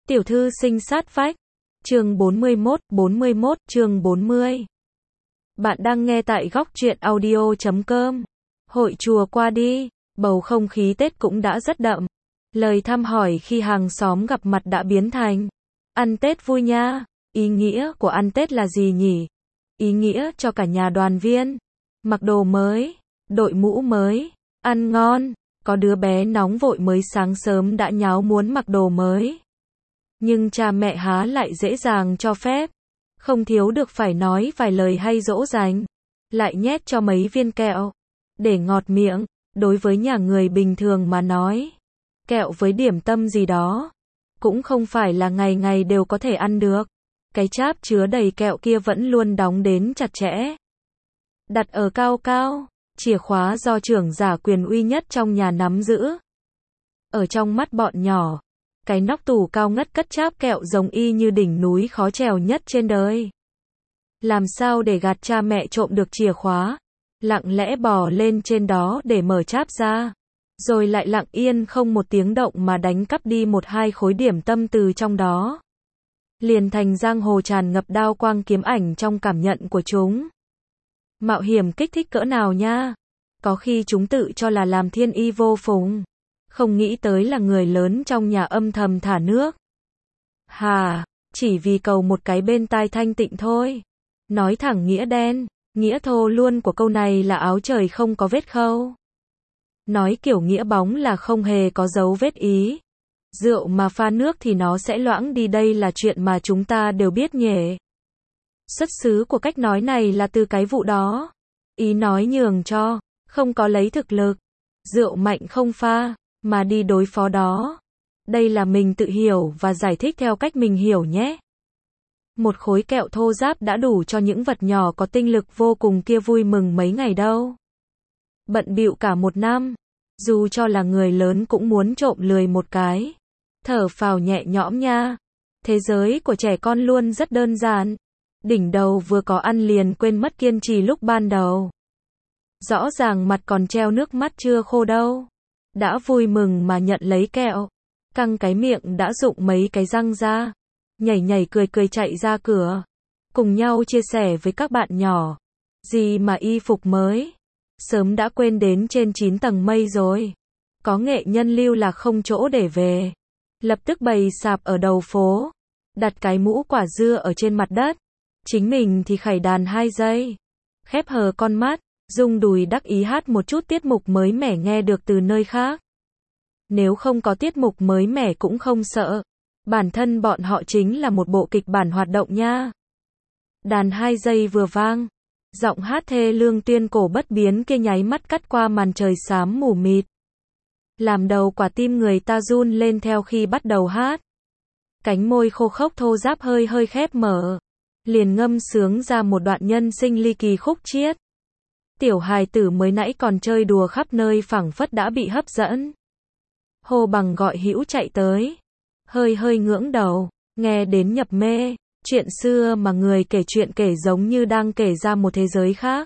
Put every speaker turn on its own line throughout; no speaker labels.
Tiểu thư sinh sát vách. Chương 41, chương 40. Bạn đang nghe tại góc truyện audio.com. Hội chùa qua đi, bầu không khí Tết cũng đã rất đậm. Lời thăm hỏi khi hàng xóm gặp mặt đã biến thành ăn Tết vui nha. Ý nghĩa của ăn Tết là gì nhỉ? Ý nghĩa cho cả nhà đoàn viên. Mặc đồ mới, đội mũ mới, ăn ngon. Có đứa bé nóng vội mới sáng sớm đã nháo muốn mặc đồ mới. Nhưng cha mẹ há lại dễ dàng cho phép. Không thiếu được phải nói vài lời hay dỗ dành. Lại nhét cho mấy viên kẹo. Để ngọt miệng. Đối với nhà người bình thường mà nói. Kẹo với điểm tâm gì đó. Cũng không phải là ngày ngày đều có thể ăn được. Cái cháp chứa đầy kẹo kia vẫn luôn đóng đến chặt chẽ. Đặt ở cao cao. Chìa khóa do trưởng giả quyền uy nhất trong nhà nắm giữ. Ở trong mắt bọn nhỏ. Cái nóc tủ cao ngất cất cháp kẹo giống y như đỉnh núi khó trèo nhất trên đời. Làm sao để gạt cha mẹ trộm được chìa khóa? Lặng lẽ bò lên trên đó để mở cháp ra. Rồi lại lặng yên không một tiếng động mà đánh cắp đi một hai khối điểm tâm từ trong đó. Liền thành giang hồ tràn ngập đao quang kiếm ảnh trong cảm nhận của chúng. Mạo hiểm kích thích cỡ nào nha. Có khi chúng tự cho là làm thiên y vô phùng. Không nghĩ tới là người lớn trong nhà âm thầm thả nước. Hà, chỉ vì cầu một cái bên tai thanh tịnh thôi. Nói thẳng nghĩa đen, nghĩa thô luôn của câu này là áo trời không có vết khâu. Nói kiểu nghĩa bóng là không hề có dấu vết ý. Rượu mà pha nước thì nó sẽ loãng đi, đây là chuyện mà chúng ta đều biết nhỉ. Xuất xứ của cách nói này là từ cái vụ đó. Ý nói nhường cho, không có lấy thực lực. Rượu mạnh không pha, mà đi đối phó đó. Đây là mình tự hiểu và giải thích theo cách mình hiểu nhé. Một khối kẹo thô ráp đã đủ cho những vật nhỏ có tinh lực vô cùng kia vui mừng mấy ngày đâu. Bận bịu cả một năm. Dù cho là người lớn cũng muốn trộm lười một cái. Thở phào nhẹ nhõm nha. Thế giới của trẻ con luôn rất đơn giản. Đỉnh đầu vừa có ăn liền quên mất kiên trì lúc ban đầu. Rõ ràng mặt còn treo nước mắt chưa khô đâu. Đã vui mừng mà nhận lấy kẹo. Căng cái miệng đã rụng mấy cái răng ra. Nhảy nhảy cười cười chạy ra cửa. Cùng nhau chia sẻ với các bạn nhỏ. Gì mà y phục mới. Sớm đã quên đến trên 9 tầng mây rồi. Có nghệ nhân lưu là không chỗ để về. Lập tức bày sạp ở đầu phố. Đặt cái mũ quả dưa ở trên mặt đất. Chính mình thì khải đàn 2 giây. Khép hờ con mắt. Rung đùi đắc ý hát một chút tiết mục mới mẻ nghe được từ nơi khác. Nếu không có tiết mục mới mẻ cũng không sợ. Bản thân bọn họ chính là một bộ kịch bản hoạt động nha. Đàn 2 giây vừa vang. Giọng hát thê lương tuyên cổ bất biến kia nháy mắt cắt qua màn trời xám mù mịt. Làm đầu quả tim người ta run lên theo khi bắt đầu hát. Cánh môi khô khốc thô ráp hơi hơi khép mở. Liền ngâm sướng ra một đoạn nhân sinh ly kỳ khúc chiết. Tiểu hài tử mới nãy còn chơi đùa khắp nơi phảng phất đã bị hấp dẫn. Hô bằng gọi hữu chạy tới. Hơi hơi ngưỡng đầu, nghe đến nhập mê. Chuyện xưa mà người kể chuyện kể giống như đang kể ra một thế giới khác.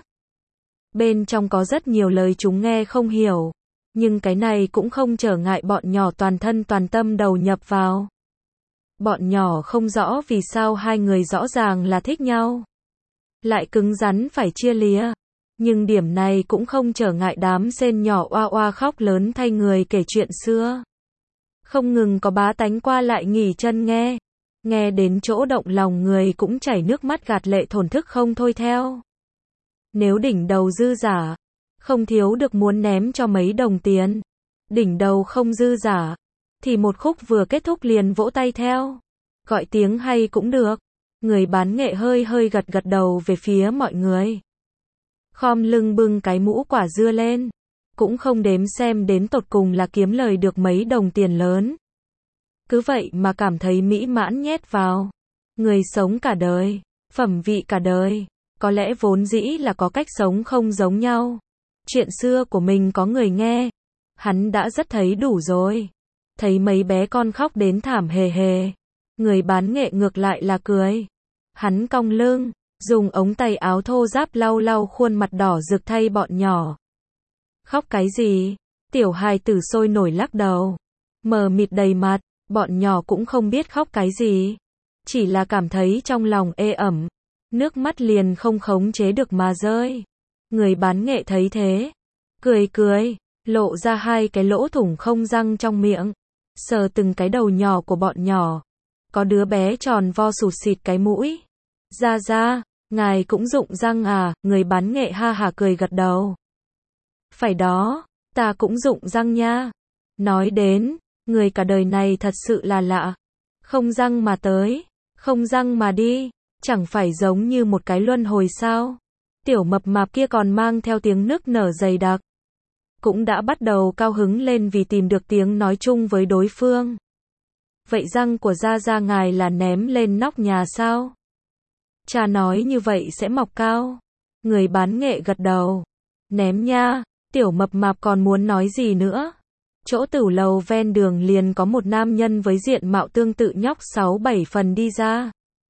Bên trong có rất nhiều lời chúng nghe không hiểu. Nhưng cái này cũng không trở ngại bọn nhỏ toàn thân toàn tâm đầu nhập vào. Bọn nhỏ không rõ vì sao hai người rõ ràng là thích nhau. Lại cứng rắn phải chia lìa. Nhưng điểm này cũng không trở ngại đám sên nhỏ oa oa khóc lớn thay người kể chuyện xưa. Không ngừng có bá tánh qua lại nghỉ chân nghe. Nghe đến chỗ động lòng người cũng chảy nước mắt gạt lệ thổn thức không thôi theo. Nếu đỉnh đầu dư giả, không thiếu được muốn ném cho mấy đồng tiền. Đỉnh đầu không dư giả, thì một khúc vừa kết thúc liền vỗ tay theo. Gọi tiếng hay cũng được. Người bán nghệ hơi hơi gật gật đầu về phía mọi người. Khom lưng bưng cái mũ quả dưa lên. Cũng không đếm xem đến tột cùng là kiếm lời được mấy đồng tiền lớn. Cứ vậy mà cảm thấy mỹ mãn nhét vào. Người sống cả đời, phẩm vị cả đời. Có lẽ vốn dĩ là có cách sống không giống nhau. Chuyện xưa của mình có người nghe. Hắn đã rất thấy đủ rồi. Thấy mấy bé con khóc đến thảm hề hề. Người bán nghệ ngược lại là cười. Hắn cong lưng. Dùng ống tay áo thô ráp lau lau khuôn mặt đỏ rực thay bọn nhỏ. Khóc cái gì? Tiểu hài tử sôi nổi lắc đầu. Mờ mịt đầy mặt. Bọn nhỏ cũng không biết khóc cái gì. Chỉ là cảm thấy trong lòng ê ẩm. Nước mắt liền không khống chế được mà rơi. Người bán nghệ thấy thế. Cười cười, lộ ra hai cái lỗ thủng không răng trong miệng. Sờ từng cái đầu nhỏ của bọn nhỏ. Có đứa bé tròn vo sụt xịt cái mũi. Ra, ngài cũng rụng răng à, người bán nghệ ha hả cười gật đầu. Phải đó, ta cũng rụng răng nha. Nói đến, người cả đời này thật sự là lạ. Không răng mà tới, không răng mà đi, chẳng phải giống như một cái luân hồi sao. Tiểu mập mạp kia còn mang theo tiếng nức nở dày đặc. Cũng đã bắt đầu cao hứng lên vì tìm được tiếng nói chung với đối phương. Vậy răng của Gia ngài là ném lên nóc nhà sao? Cha nói như vậy sẽ mọc cao. Người bán nghệ gật đầu. Ném nha, tiểu mập mạp còn muốn nói gì nữa. Chỗ tửu lầu ven đường liền có một nam nhân với diện mạo tương tự nhóc 6-7 phần đi ra.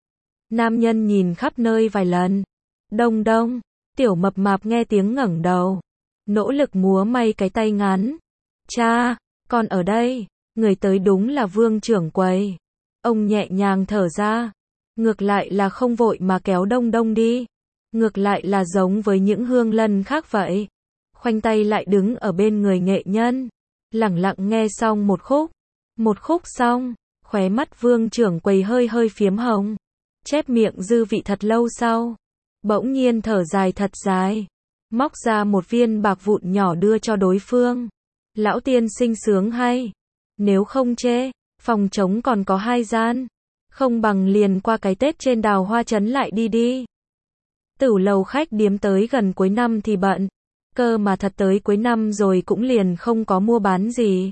Nam nhân nhìn khắp nơi vài lần. Đông đông, tiểu mập mạp nghe tiếng ngẩng đầu. Nỗ lực múa may cái tay ngắn. Cha, con ở đây. Người tới đúng là Vương trưởng quầy. Ông nhẹ nhàng thở ra. Ngược lại là không vội mà kéo đông đông đi. Ngược lại là giống với những hương lân khác vậy. Khoanh tay lại đứng ở bên người nghệ nhân. Lẳng lặng nghe xong một khúc. Một khúc xong, khóe mắt Vương trưởng quầy hơi hơi phiếm hồng. Chép miệng dư vị thật lâu sau. Bỗng nhiên thở dài thật dài. Móc ra một viên bạc vụn nhỏ đưa cho đối phương. Lão tiên sinh sướng hay. Nếu không chê, phòng trống còn có 2 gian. Không bằng liền qua cái Tết trên Đào Hoa Trấn lại đi. Tửu lầu khách điếm tới gần cuối năm thì bận. Cơ mà thật tới cuối năm rồi cũng liền không có mua bán gì.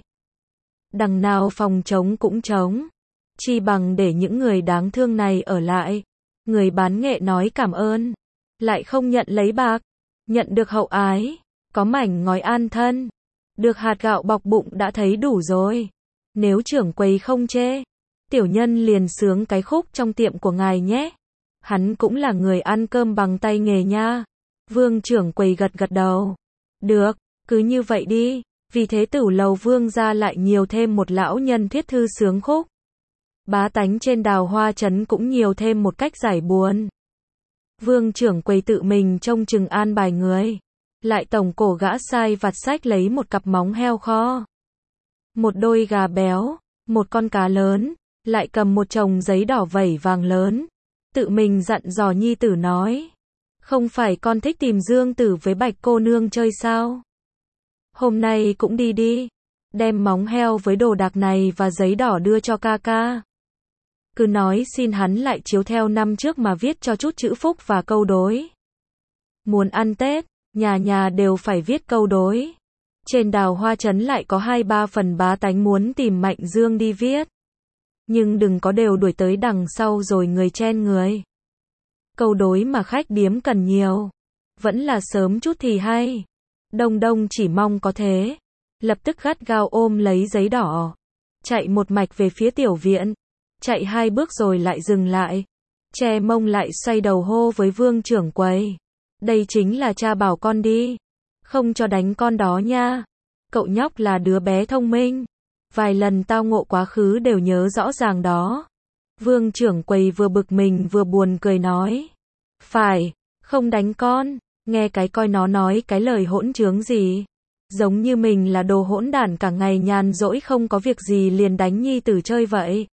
Đằng nào phòng trống cũng trống. Chi bằng để những người đáng thương này ở lại. Người bán nghệ nói cảm ơn. Lại không nhận lấy bạc. Nhận được hậu ái. Có mảnh ngói an thân. Được hạt gạo bọc bụng đã thấy đủ rồi. Nếu trưởng quầy không chê, tiểu nhân liền sướng cái khúc trong tiệm của ngài nhé. Hắn cũng là người ăn cơm bằng tay nghề nha. Vương trưởng quầy gật đầu. Được, cứ như vậy đi. Vì thế tửu lầu Vương gia lại nhiều thêm một lão nhân thiết thư sướng khúc. Bá tánh trên Đào Hoa Trấn cũng nhiều thêm một cách giải buồn. Vương trưởng quầy tự mình trông chừng an bài người. Lại tổng cổ gã sai vặt sách lấy một cặp móng heo kho. Một đôi gà béo, một con cá lớn, lại cầm một chồng giấy đỏ vẩy vàng lớn. Tự mình dặn dò nhi tử nói. Không phải con thích tìm Dương Tử với Bạch cô nương chơi sao? Hôm nay cũng đi. Đem móng heo với đồ đạc này và giấy đỏ đưa cho ca ca. Cứ nói xin hắn lại chiếu theo năm trước mà viết cho chút chữ phúc và câu đối. Muốn ăn Tết, nhà nhà đều phải viết câu đối. Trên Đào Hoa Trấn lại có 2-3 phần bá tánh muốn tìm Mạnh Dương đi viết. Nhưng đừng có đều đuổi tới đằng sau rồi người chen người. Câu đối mà khách điếm cần nhiều. Vẫn là sớm chút thì hay. Đông đông chỉ mong có thế. Lập tức gắt gao ôm lấy giấy đỏ. Chạy một mạch về phía tiểu viện. Chạy 2 bước rồi lại dừng lại. Che mông lại xoay đầu hô với Vương trưởng quầy. Đây chính là cha bảo con đi. Không cho đánh con đó nha. Cậu nhóc là đứa bé thông minh. Vài lần tao ngộ quá khứ đều nhớ rõ ràng đó. Vương trưởng quầy vừa bực mình vừa buồn cười nói. Phải, không đánh con. Nghe cái coi nó nói cái lời hỗn trướng gì. Giống như mình là đồ hỗn đản cả ngày nhàn rỗi không có việc gì liền đánh nhi tử chơi vậy.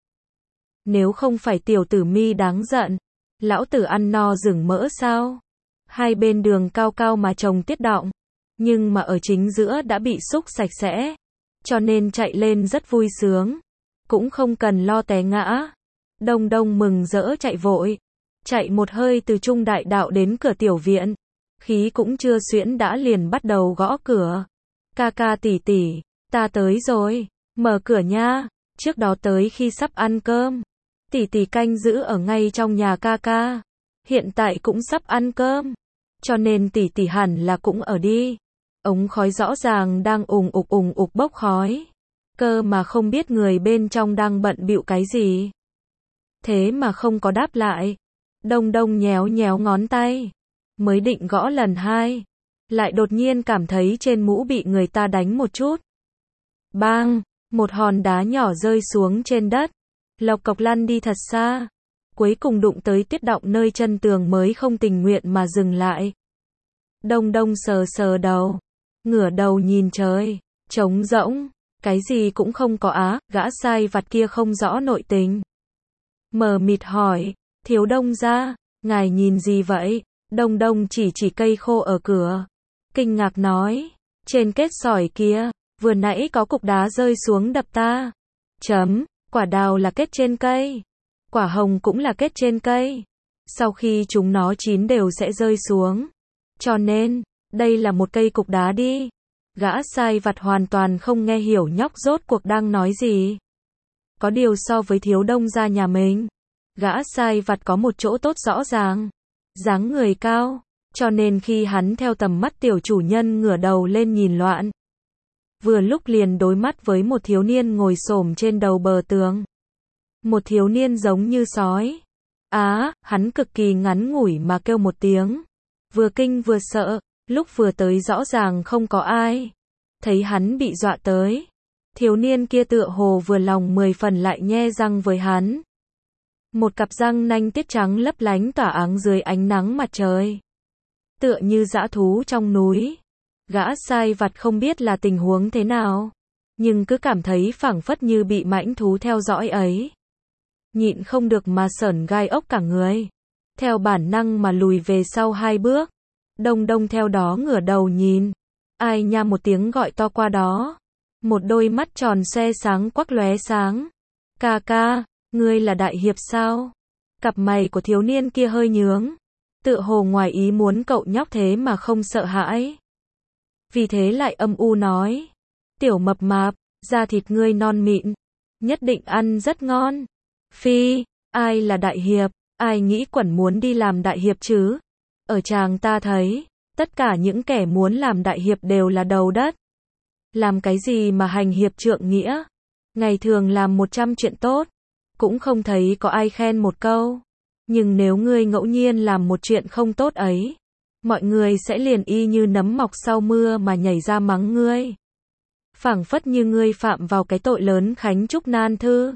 Nếu không phải tiểu tử mi đáng giận. Lão tử ăn no rừng mỡ sao? Hai bên đường cao cao mà trồng tiết động. Nhưng mà ở chính giữa đã bị xúc sạch sẽ. Cho nên chạy lên rất vui sướng. Cũng không cần lo té ngã. Đông đông mừng rỡ chạy vội. Chạy một hơi từ trung đại đạo đến cửa tiểu viện. Khí cũng chưa xuyễn đã liền bắt đầu gõ cửa. Ca ca tỷ tỷ, ta tới rồi. Mở cửa nha. Trước đó tới khi sắp ăn cơm. Tỷ tỷ canh giữ ở ngay trong nhà ca ca. Hiện tại cũng sắp ăn cơm. Cho nên tỷ tỷ hẳn là cũng ở đi. Ống khói rõ ràng đang ùng ục bốc khói. Cơ mà không biết người bên trong đang bận bịu cái gì. Thế mà không có đáp lại. Đông đông nhéo nhéo ngón tay. Mới định gõ lần 2. Lại đột nhiên cảm thấy trên mũ bị người ta đánh một chút. Bang! Một hòn đá nhỏ rơi xuống trên đất, lộc cộc lăn đi thật xa. Cuối cùng đụng tới tuyết đọng nơi chân tường mới không tình nguyện mà dừng lại. Đông Đông sờ sờ đầu, ngửa đầu nhìn trời, trống rỗng, cái gì cũng không có á, gã sai vặt kia không rõ nội tình. Mờ mịt hỏi, thiếu Đông gia, ngài nhìn gì vậy? Đông Đông chỉ cây khô ở cửa. Kinh ngạc nói, trên kết sỏi kia, vừa nãy có cục đá rơi xuống đập ta. Quả đào là kết trên cây. Quả hồng cũng là kết trên cây. Sau khi chúng nó chín đều sẽ rơi xuống. Cho nên, đây là một cây cục đá đi. Gã sai vặt hoàn toàn không nghe hiểu nhóc rốt cuộc đang nói gì. Có điều so với thiếu Đông gia nhà mình, gã sai vặt có một chỗ tốt rõ ràng. Dáng người cao, cho nên khi hắn theo tầm mắt tiểu chủ nhân ngửa đầu lên nhìn loạn, vừa lúc liền đối mắt với một thiếu niên ngồi xổm trên đầu bờ tường. Một thiếu niên giống như sói. Hắn cực kỳ ngắn ngủi mà kêu một tiếng. Vừa kinh vừa sợ, lúc vừa tới rõ ràng không có ai. Thấy hắn bị dọa tới. Thiếu niên kia tựa hồ vừa lòng 10 phần lại nhe răng với hắn. Một cặp răng nanh tiết trắng lấp lánh tỏa áng dưới ánh nắng mặt trời. Tựa như dã thú trong núi. Gã sai vặt không biết là tình huống thế nào, nhưng cứ cảm thấy phảng phất như bị mãnh thú theo dõi ấy. Nhịn không được mà sởn gai ốc cả người. Theo bản năng mà lùi về sau 2 bước. Đông Đông theo đó ngửa đầu nhìn. Ai nha một tiếng gọi to qua đó. Một đôi mắt tròn xoe sáng quắc lóe sáng. Ca ca, ngươi là đại hiệp sao? Cặp mày của thiếu niên kia hơi nhướng. Tựa hồ ngoài ý muốn cậu nhóc thế mà không sợ hãi. Vì thế lại âm u nói. Tiểu mập mạp, da thịt ngươi non mịn. Nhất định ăn rất ngon. Phi, ai là đại hiệp? Ai nghĩ quẩn muốn đi làm đại hiệp chứ? Ở chàng ta thấy, tất cả những kẻ muốn làm đại hiệp đều là đầu đất. Làm cái gì mà hành hiệp trượng nghĩa? Ngày thường làm 100 chuyện tốt, cũng không thấy có ai khen một câu. Nhưng nếu ngươi ngẫu nhiên làm một chuyện không tốt ấy, mọi người sẽ liền y như nấm mọc sau mưa mà nhảy ra mắng ngươi. Phảng phất như ngươi phạm vào cái tội lớn khánh trúc nan thư.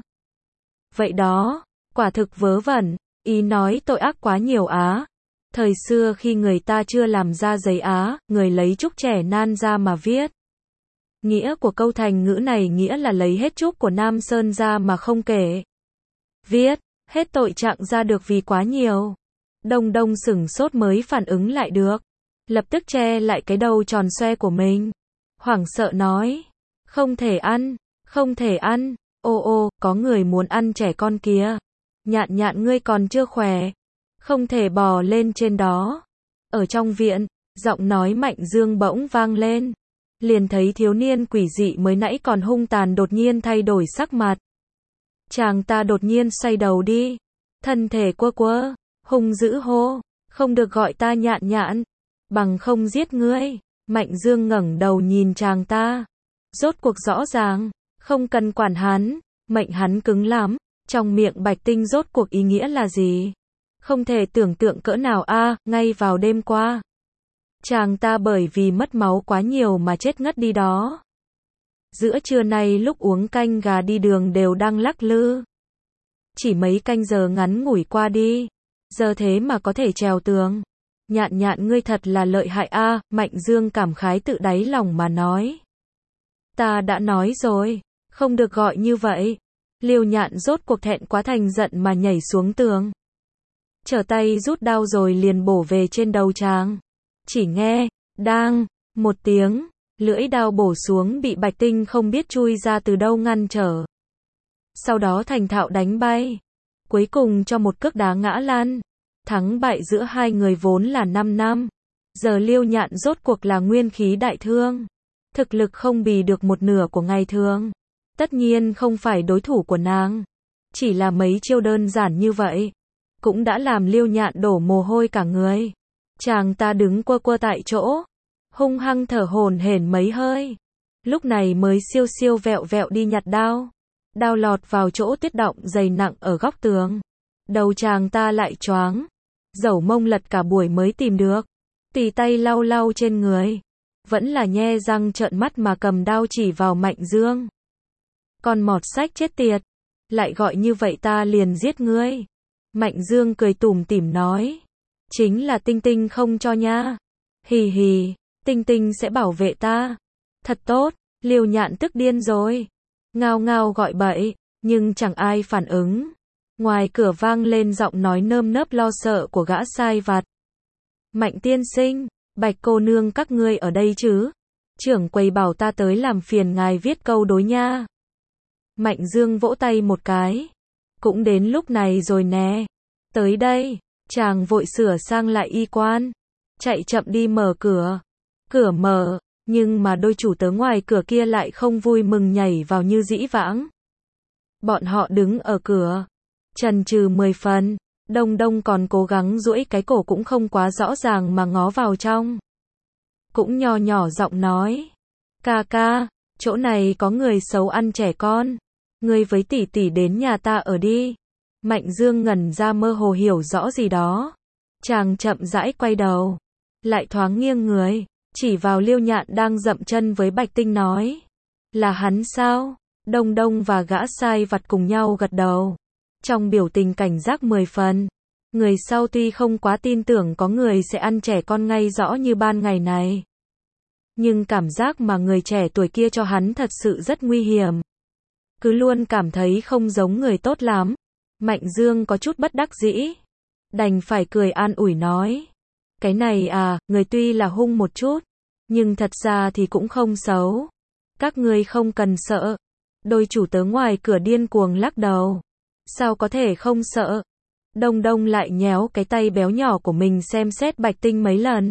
Vậy đó, quả thực vớ vẩn, ý nói tội ác quá nhiều á. Thời xưa khi người ta chưa làm ra giấy á, người lấy trúc trẻ nan ra mà viết. Nghĩa của câu thành ngữ này nghĩa là lấy hết trúc của Nam Sơn ra mà không kể. Viết, hết tội trạng ra được vì quá nhiều. Đông Đông sửng sốt mới phản ứng lại được. Lập tức che lại cái đầu tròn xoe của mình. Hoảng sợ nói. Không thể ăn, không thể ăn. Ô, có người muốn ăn trẻ con kìa. Nhạn ngươi còn chưa khỏe. Không thể bò lên trên đó. Ở trong viện, giọng nói Mạnh Dương bỗng vang lên. Liền thấy thiếu niên quỷ dị mới nãy còn hung tàn đột nhiên thay đổi sắc mặt. Chàng ta đột nhiên xoay đầu đi. Thân thể quơ, hung dữ hô. Không được gọi ta nhạn, bằng không giết ngươi. Mạnh Dương ngẩng đầu nhìn chàng ta. Rốt cuộc rõ ràng, không cần quản hắn, mệnh hắn cứng lắm. Trong miệng Bạch Tinh rốt cuộc ý nghĩa là gì? Không thể tưởng tượng cỡ nào ngay vào đêm qua. Chàng ta bởi vì mất máu quá nhiều mà chết ngất đi đó. Giữa trưa nay lúc uống canh gà đi đường đều đang lắc lư. Chỉ mấy canh giờ ngắn ngủi qua đi. Giờ thế mà có thể trèo tường. Nhạn ngươi thật là lợi hại Mạnh Dương cảm khái tự đáy lòng mà nói. Ta đã nói rồi, không được gọi như vậy. Liêu Nhạn rốt cuộc thẹn quá thành giận mà nhảy xuống tường. Trở tay rút đao rồi liền bổ về trên đầu chàng. Chỉ nghe, đang, một tiếng, lưỡi đao bổ xuống bị Bạch Tinh không biết chui ra từ đâu ngăn trở. Sau đó thành thạo đánh bay. Cuối cùng cho một cước đá ngã lăn. Thắng bại giữa hai người vốn là 5 năm. Giờ Liêu Nhạn rốt cuộc là nguyên khí đại thương. Thực lực không bì được một nửa của ngày thường. Tất nhiên không phải đối thủ của nàng. Chỉ là mấy chiêu đơn giản như vậy. Cũng đã làm Liêu Nhạn đổ mồ hôi cả người. Chàng ta đứng quơ tại chỗ. Hung hăng thở hổn hển mấy hơi. Lúc này mới siêu vẹo đi nhặt đao. Đao lọt vào chỗ tuyết đọng dày nặng ở góc tường. Đầu chàng ta lại choáng. Dẩu mông lật cả buổi mới tìm được. Tì tay lau trên người. Vẫn là nhe răng trợn mắt mà cầm đao chỉ vào Mạnh Dương. Con mọt sách chết tiệt. Lại gọi như vậy ta liền giết ngươi. Mạnh Dương cười tủm tỉm nói. Chính là Tinh Tinh không cho nha. Hì hì, Tinh Tinh sẽ bảo vệ ta. Thật tốt, Liêu Nhạn tức điên rồi. Ngao ngao gọi bậy, nhưng chẳng ai phản ứng. Ngoài cửa vang lên giọng nói nơm nớp lo sợ của gã sai vặt. Mạnh tiên sinh, Bạch cô nương các ngươi ở đây chứ? Trưởng quầy bảo ta tới làm phiền ngài viết câu đối nha. Mạnh Dương vỗ tay một cái. Cũng đến lúc này rồi nè. Tới đây, chàng vội sửa sang lại y quan. Chạy chậm đi mở cửa. Cửa mở, nhưng mà đôi chủ tớ ngoài cửa kia lại không vui mừng nhảy vào như dĩ vãng. Bọn họ đứng ở cửa, chần chừ 10 phần, Đông Đông còn cố gắng duỗi cái cổ cũng không quá rõ ràng mà ngó vào trong. Cũng nho nhỏ giọng nói, ca ca, chỗ này có người xấu ăn trẻ con, ngươi với tỷ tỷ đến nhà ta ở đi. Mạnh Dương ngẩn ra mơ hồ hiểu rõ gì đó. Chàng chậm rãi quay đầu, lại thoáng nghiêng người, chỉ vào Liêu Nhạn đang dậm chân với Bạch Tinh nói, là hắn sao? Đông Đông và gã sai vặt cùng nhau gật đầu, trong biểu tình cảnh giác 10 phần. Người sau tuy không quá tin tưởng có người sẽ ăn trẻ con ngay rõ như ban ngày này, nhưng cảm giác mà người trẻ tuổi kia cho hắn thật sự rất nguy hiểm. Cứ luôn cảm thấy không giống người tốt lắm. Mạnh Dương có chút bất đắc dĩ, đành phải cười an ủi nói, cái này à, người tuy là hung một chút, nhưng thật ra thì cũng không xấu. Các ngươi không cần sợ. Đôi chủ tớ ngoài cửa điên cuồng lắc đầu. Sao có thể không sợ? Đông Đông lại nhéo cái tay béo nhỏ của mình xem xét Bạch Tinh mấy lần.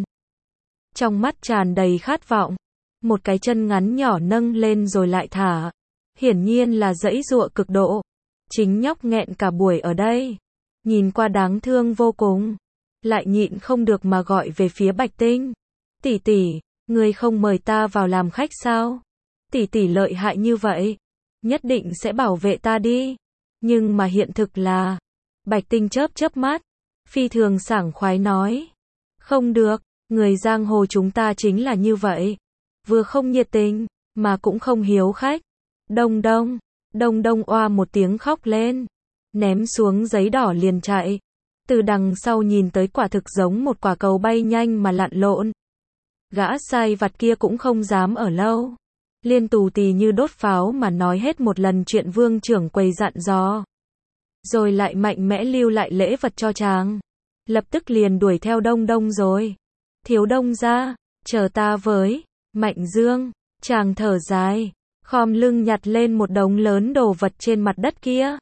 Trong mắt tràn đầy khát vọng. Một cái chân ngắn nhỏ nâng lên rồi lại thả. Hiển nhiên là giãy giụa cực độ. Chính nhóc nghẹn cả buổi ở đây. Nhìn qua đáng thương vô cùng. Lại nhịn không được mà gọi về phía Bạch Tinh. Tỷ tỷ, ngươi không mời ta vào làm khách sao? Tỷ tỷ lợi hại như vậy, nhất định sẽ bảo vệ ta đi. Nhưng mà hiện thực là, Bạch Tinh chớp chớp mắt, phi thường sảng khoái nói, không được, người giang hồ chúng ta chính là như vậy, vừa không nhiệt tình, mà cũng không hiếu khách. Đông Đông, Đông Đông oa một tiếng khóc lên, ném xuống giấy đỏ liền chạy. Từ đằng sau nhìn tới quả thực giống một quả cầu bay nhanh mà lặn lộn. Gã sai vặt kia cũng không dám ở lâu. Liên tù tì như đốt pháo mà nói hết một lần chuyện Vương trưởng quầy dặn dò. Rồi lại mạnh mẽ lưu lại lễ vật cho chàng. Lập tức liền đuổi theo Đông Đông rồi. Thiếu Đông ra, chờ ta với. Mạnh Dương, chàng thở dài, khom lưng nhặt lên một đống lớn đồ vật trên mặt đất kia.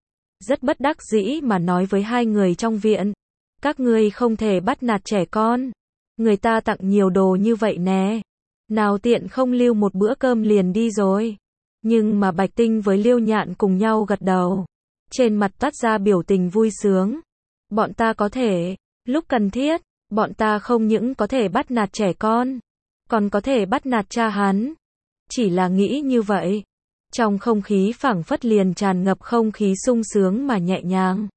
Rất bất đắc dĩ mà nói với hai người trong viện. Các ngươi không thể bắt nạt trẻ con. Người ta tặng nhiều đồ như vậy nè. Nào tiện không lưu một bữa cơm liền đi rồi. Nhưng mà Bạch Tinh với Liêu Nhạn cùng nhau gật đầu. Trên mặt toát ra biểu tình vui sướng. Bọn ta có thể, lúc cần thiết, bọn ta không những có thể bắt nạt trẻ con, còn có thể bắt nạt cha hắn. Chỉ là nghĩ như vậy. Trong không khí phảng phất liền tràn ngập không khí sung sướng mà nhẹ nhàng.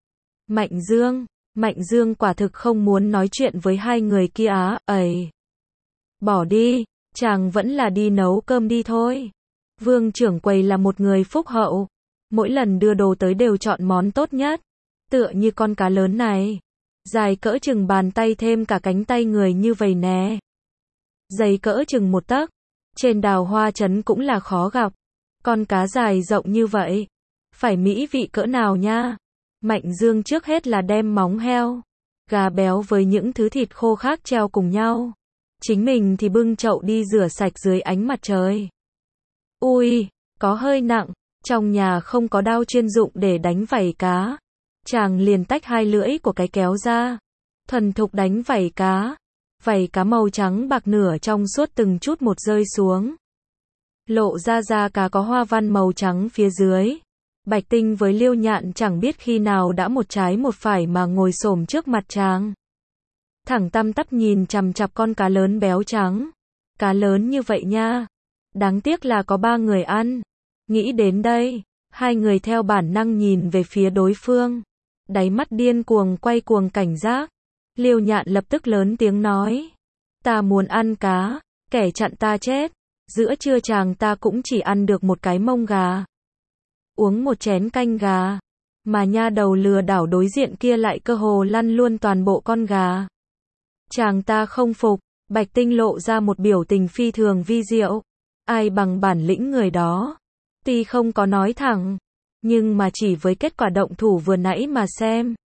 Mạnh Dương quả thực không muốn nói chuyện với hai người kia á, ấy. Bỏ đi, chàng vẫn là đi nấu cơm đi thôi. Vương trưởng quầy là một người phúc hậu. Mỗi lần đưa đồ tới đều chọn món tốt nhất. Tựa như con cá lớn này. Dài cỡ chừng bàn tay thêm cả cánh tay người như vậy nè. Dày cỡ chừng 1 tấc. Trên Đào Hoa trấn cũng là khó gặp. Con cá dài rộng như vậy. Phải mỹ vị cỡ nào nha. Mạnh Dương trước hết là đem móng heo, gà béo với những thứ thịt khô khác treo cùng nhau. Chính mình thì bưng chậu đi rửa sạch dưới ánh mặt trời. Ui, có hơi nặng, trong nhà không có đao chuyên dụng để đánh vảy cá. Chàng liền tách hai lưỡi của cái kéo ra, thuần thục đánh vảy cá. Vảy cá màu trắng bạc nửa trong suốt từng chút một rơi xuống. Lộ ra da cá có hoa văn màu trắng phía dưới. Bạch Tinh với Liêu Nhạn chẳng biết khi nào đã một trái một phải mà ngồi xổm trước mặt chàng. Thẳng tăm tắp nhìn chằm chằm con cá lớn béo trắng. Cá lớn như vậy nha. Đáng tiếc là có 3 người ăn. Nghĩ đến đây, hai người theo bản năng nhìn về phía đối phương. Đáy mắt điên cuồng quay cuồng cảnh giác. Liêu Nhạn lập tức lớn tiếng nói. Ta muốn ăn cá, kẻ chặn ta chết. Giữa trưa chàng ta cũng chỉ ăn được một cái mông gà, uống một chén canh gà, mà nha đầu lừa đảo đối diện kia lại cơ hồ lăn luôn toàn bộ con gà. Chàng ta không phục, Bạch Tinh lộ ra một biểu tình phi thường vi diệu. Ai bằng bản lĩnh người đó. Tuy không có nói thẳng, nhưng mà chỉ với kết quả động thủ vừa nãy mà xem.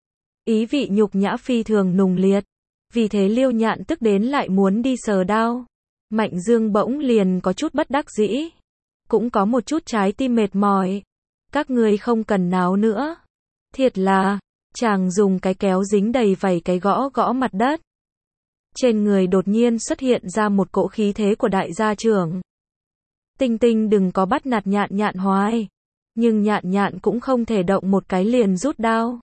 Ý vị nhục nhã phi thường nùng liệt. Vì thế Liêu Nhạn tức đến lại muốn đi sờ đao. Mạnh Dương bỗng liền có chút bất đắc dĩ. Cũng có một chút trái tim mệt mỏi. Các người không cần náo nữa. Thiệt là, chàng dùng cái kéo dính đầy vảy cái gõ gõ mặt đất. Trên người đột nhiên xuất hiện ra một cỗ khí thế của đại gia trưởng. Tinh Tinh đừng có bắt nạt Nhạn Nhạn hoài. Nhưng Nhạn Nhạn cũng không thể động một cái liền rút đao.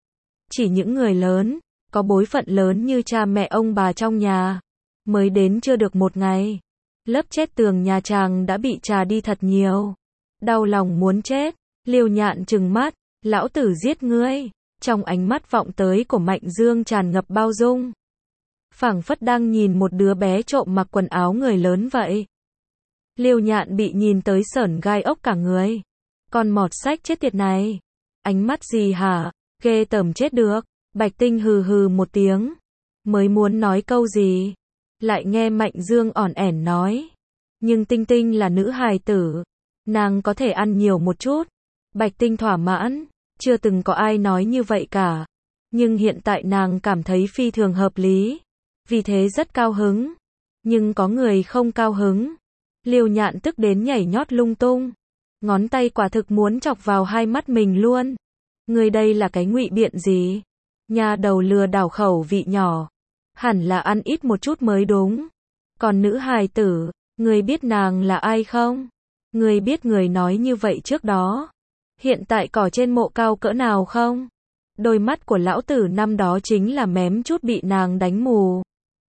Chỉ những người lớn, có bối phận lớn như cha mẹ ông bà trong nhà, mới đến chưa được một ngày. Lớp chết tường nhà chàng đã bị trà đi thật nhiều. Đau lòng muốn chết. Liêu Nhạn trừng mắt, lão tử giết ngươi. Trong ánh mắt vọng tới của Mạnh Dương tràn ngập bao dung. Phảng phất đang nhìn một đứa bé trộm mặc quần áo người lớn vậy. Liêu Nhạn bị nhìn tới sởn gai ốc cả người. Con mọt sách chết tiệt này. Ánh mắt gì hả? Ghê tởm chết được. Bạch Tinh hừ hừ một tiếng. Mới muốn nói câu gì. Lại nghe Mạnh Dương ỏn ẻn nói. Nhưng Tinh Tinh là nữ hài tử. Nàng có thể ăn nhiều một chút. Bạch Tinh thỏa mãn. Chưa từng có ai nói như vậy cả. Nhưng hiện tại nàng cảm thấy phi thường hợp lý. Vì thế rất cao hứng. Nhưng có người không cao hứng. Liêu Nhạn tức đến nhảy nhót lung tung. Ngón tay quả thực muốn chọc vào hai mắt mình luôn. Người đây là cái ngụy biện gì? Nhà đầu lừa đảo khẩu vị nhỏ. Hẳn là ăn ít một chút mới đúng. Còn nữ hài tử, người biết nàng là ai không? Người biết người nói như vậy trước đó. Hiện tại cỏ trên mộ cao cỡ nào không? Đôi mắt của lão tử năm đó chính là mém chút bị nàng đánh mù.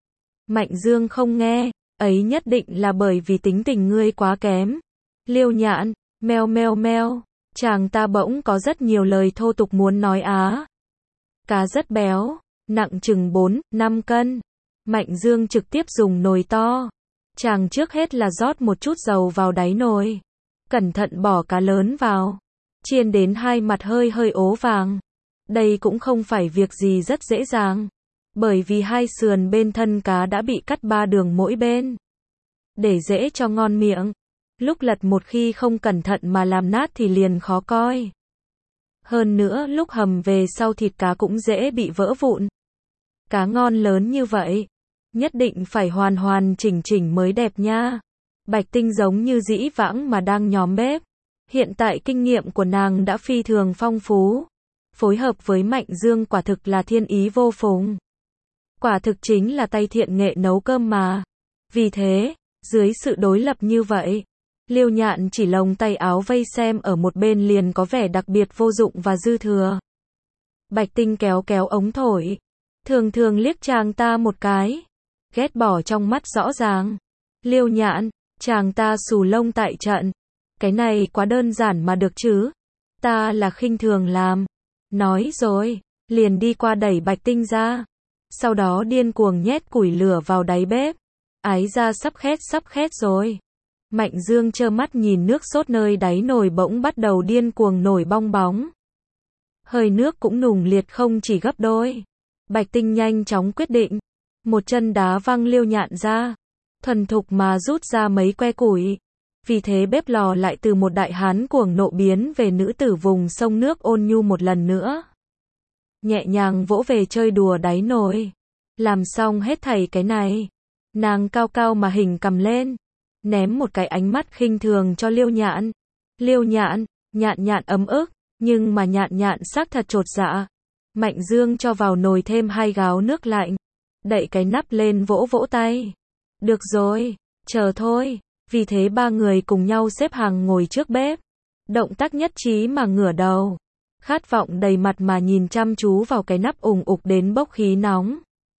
Mạnh Dương không nghe, ấy nhất định là bởi vì tính tình ngươi quá kém. Liêu Nhạn, meo meo meo, chàng ta bỗng có rất nhiều lời thô tục muốn nói á. Cá rất béo, nặng chừng 4-5 cân. Mạnh Dương trực tiếp dùng nồi to. Chàng trước hết là rót một chút dầu vào đáy nồi. Cẩn thận bỏ cá lớn vào. Chiên đến hai mặt hơi hơi ố vàng. Đây cũng không phải việc gì rất dễ dàng. Bởi vì hai sườn bên thân cá đã bị cắt 3 đường mỗi bên. Để dễ cho ngon miệng. Lúc lật một khi không cẩn thận mà làm nát thì liền khó coi. Hơn nữa lúc hầm về sau thịt cá cũng dễ bị vỡ vụn. Cá ngon lớn như vậy. Nhất định phải hoàn hoàn chỉnh chỉnh mới đẹp nha. Bạch Tinh giống như dĩ vãng mà đang nhóm bếp. Hiện tại kinh nghiệm của nàng đã phi thường phong phú. Phối hợp với Mạnh Dương quả thực là thiên ý vô phùng. Quả thực chính là tay thiện nghệ nấu cơm mà. Vì thế, dưới sự đối lập như vậy, Liêu Nhạn chỉ lồng tay áo vây xem ở một bên liền có vẻ đặc biệt vô dụng và dư thừa. Bạch Tinh kéo kéo ống thổi. Thường thường liếc chàng ta một cái. Ghét bỏ trong mắt rõ ràng. Liêu Nhạn, chàng ta xù lông tại trận. Cái này quá đơn giản mà được chứ. Ta là khinh thường làm. Nói rồi, liền đi qua đẩy Bạch Tinh ra. Sau đó điên cuồng nhét củi lửa vào đáy bếp. Ái ra sắp khét rồi. Mạnh Dương trơ mắt nhìn nước sốt nơi đáy nồi bỗng bắt đầu điên cuồng nổi bong bóng. Hơi nước cũng nùng liệt không chỉ gấp đôi. Bạch Tinh nhanh chóng quyết định. Một chân đá văng Liêu Nhạn ra. Thuần thục mà rút ra mấy que củi. Vì thế bếp lò lại từ một đại hán cuồng nộ biến về nữ tử vùng sông nước ôn nhu một lần nữa. Nhẹ nhàng vỗ về chơi đùa đáy nồi. Làm xong hết thảy cái này. Nàng cao cao mà hình cầm lên. Ném một cái ánh mắt khinh thường cho Liêu Nhạn. Liêu Nhạn, Nhạn Nhạn ấm ức. Nhưng mà Nhạn Nhạn xác thật chột dạ. Mạnh Dương cho vào nồi thêm 2 gáo nước lạnh. Đậy cái nắp lên vỗ vỗ tay. Được rồi, chờ thôi. Vì thế 3 người cùng nhau xếp hàng ngồi trước bếp. Động tác nhất trí mà ngửa đầu. Khát vọng đầy mặt mà nhìn chăm chú vào cái nắp ủng ục đến bốc khí nóng.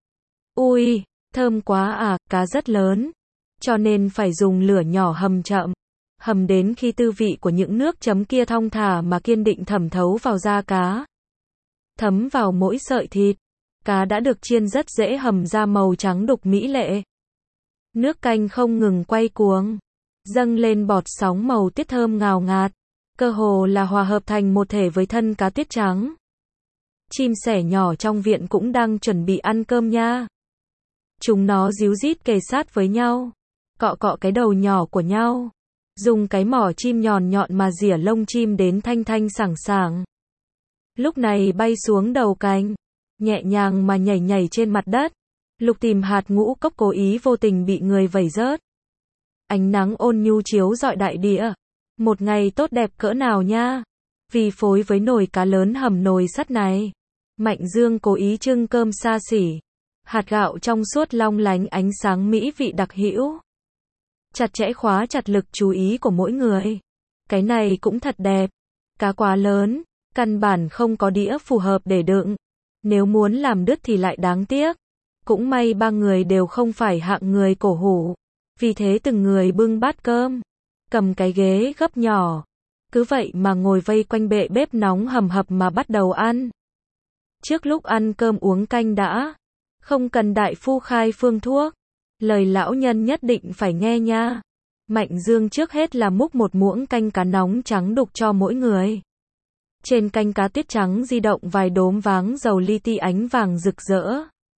Ui, thơm quá à, cá rất lớn. Cho nên phải dùng lửa nhỏ hầm chậm. Hầm đến khi tư vị của những nước chấm kia thong thả mà kiên định thẩm thấu vào da cá. Thấm vào mỗi sợi thịt. Cá đã được chiên rất dễ hầm ra màu trắng đục mỹ lệ. Nước canh không ngừng quay cuồng. dâng lên bọt sóng màu tuyết thơm ngào ngạt, cơ hồ là hòa hợp thành một thể với thân cá tuyết trắng. Chim sẻ nhỏ trong viện cũng đang chuẩn bị ăn cơm nha. Chúng nó ríu rít kề sát với nhau, cọ cọ cái đầu nhỏ của nhau, dùng cái mỏ chim nhọn nhọn mà rỉa lông chim đến thanh thanh sảng sảng. Lúc này bay xuống đầu cành, nhẹ nhàng mà nhảy nhảy trên mặt đất, lục tìm hạt ngũ cốc cố ý vô tình bị người vẩy rớt. Ánh nắng ôn nhu chiếu rọi đại địa. Một ngày tốt đẹp cỡ nào nha. Vì phối với nồi cá lớn hầm nồi sắt này, Mạnh Dương cố ý trưng cơm xa xỉ. Hạt gạo trong suốt long lánh ánh sáng mỹ vị đặc hữu. Chặt chẽ khóa chặt lực chú ý của mỗi người. Cái này cũng thật đẹp. Cá quá lớn, căn bản không có đĩa phù hợp để đựng. Nếu muốn làm đứt thì lại đáng tiếc. Cũng may ba người đều không phải hạng người cổ hủ. Vì thế từng người bưng bát cơm, cầm cái ghế gấp nhỏ, cứ vậy mà ngồi vây quanh bệ bếp nóng hầm hập mà bắt đầu ăn. Trước lúc ăn cơm uống canh đã, không cần đại phu khai phương thuốc, lời lão nhân nhất định phải nghe nha. Mạnh Dương trước hết là múc một muỗng canh cá nóng trắng đục cho mỗi người. Trên canh cá tuyết trắng di động vài đốm váng dầu li ti ánh vàng rực rỡ.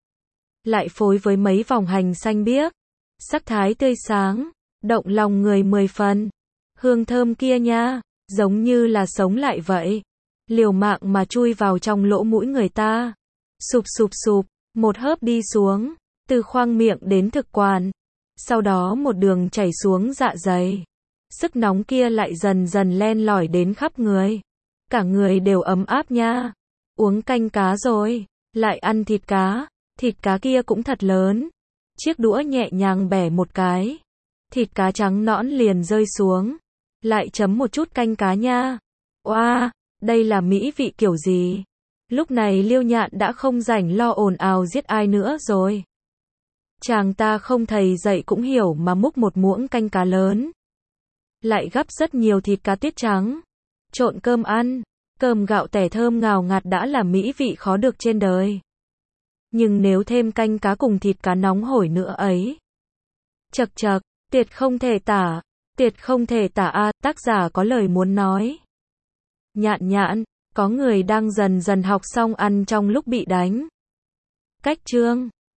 Lại phối với mấy vòng hành xanh biếc, sắc thái tươi sáng, động lòng người 10 phần. Hương thơm kia nha, giống như là sống lại vậy. Liều mạng mà chui vào trong lỗ mũi người ta. Sụp sụp sụp, một hớp đi xuống, từ khoang miệng đến thực quản. Sau đó một đường chảy xuống dạ dày. Sức nóng kia lại dần dần len lỏi đến khắp người. Cả người đều ấm áp nha. Uống canh cá rồi, lại ăn thịt cá kia cũng thật lớn. Chiếc đũa nhẹ nhàng bẻ một cái, thịt cá trắng nõn liền rơi xuống. Lại chấm một chút canh cá nha. Oa, đây là mỹ vị kiểu gì? Lúc này Liêu Nhạn đã không rảnh lo ồn ào giết ai nữa rồi. Chàng ta không thầy dạy cũng hiểu mà múc một muỗng canh cá lớn. Lại gắp rất nhiều thịt cá tuyết trắng. Trộn cơm ăn, cơm gạo tẻ thơm ngào ngạt đã là mỹ vị khó được trên đời. Nhưng nếu thêm canh cá cùng thịt cá nóng hổi nữa ấy. Chậc chậc, tuyệt không thể tả a, tác giả có lời muốn nói. Nhạn nhạn, có người đang dần dần học xong ăn trong lúc bị đánh. Cách chương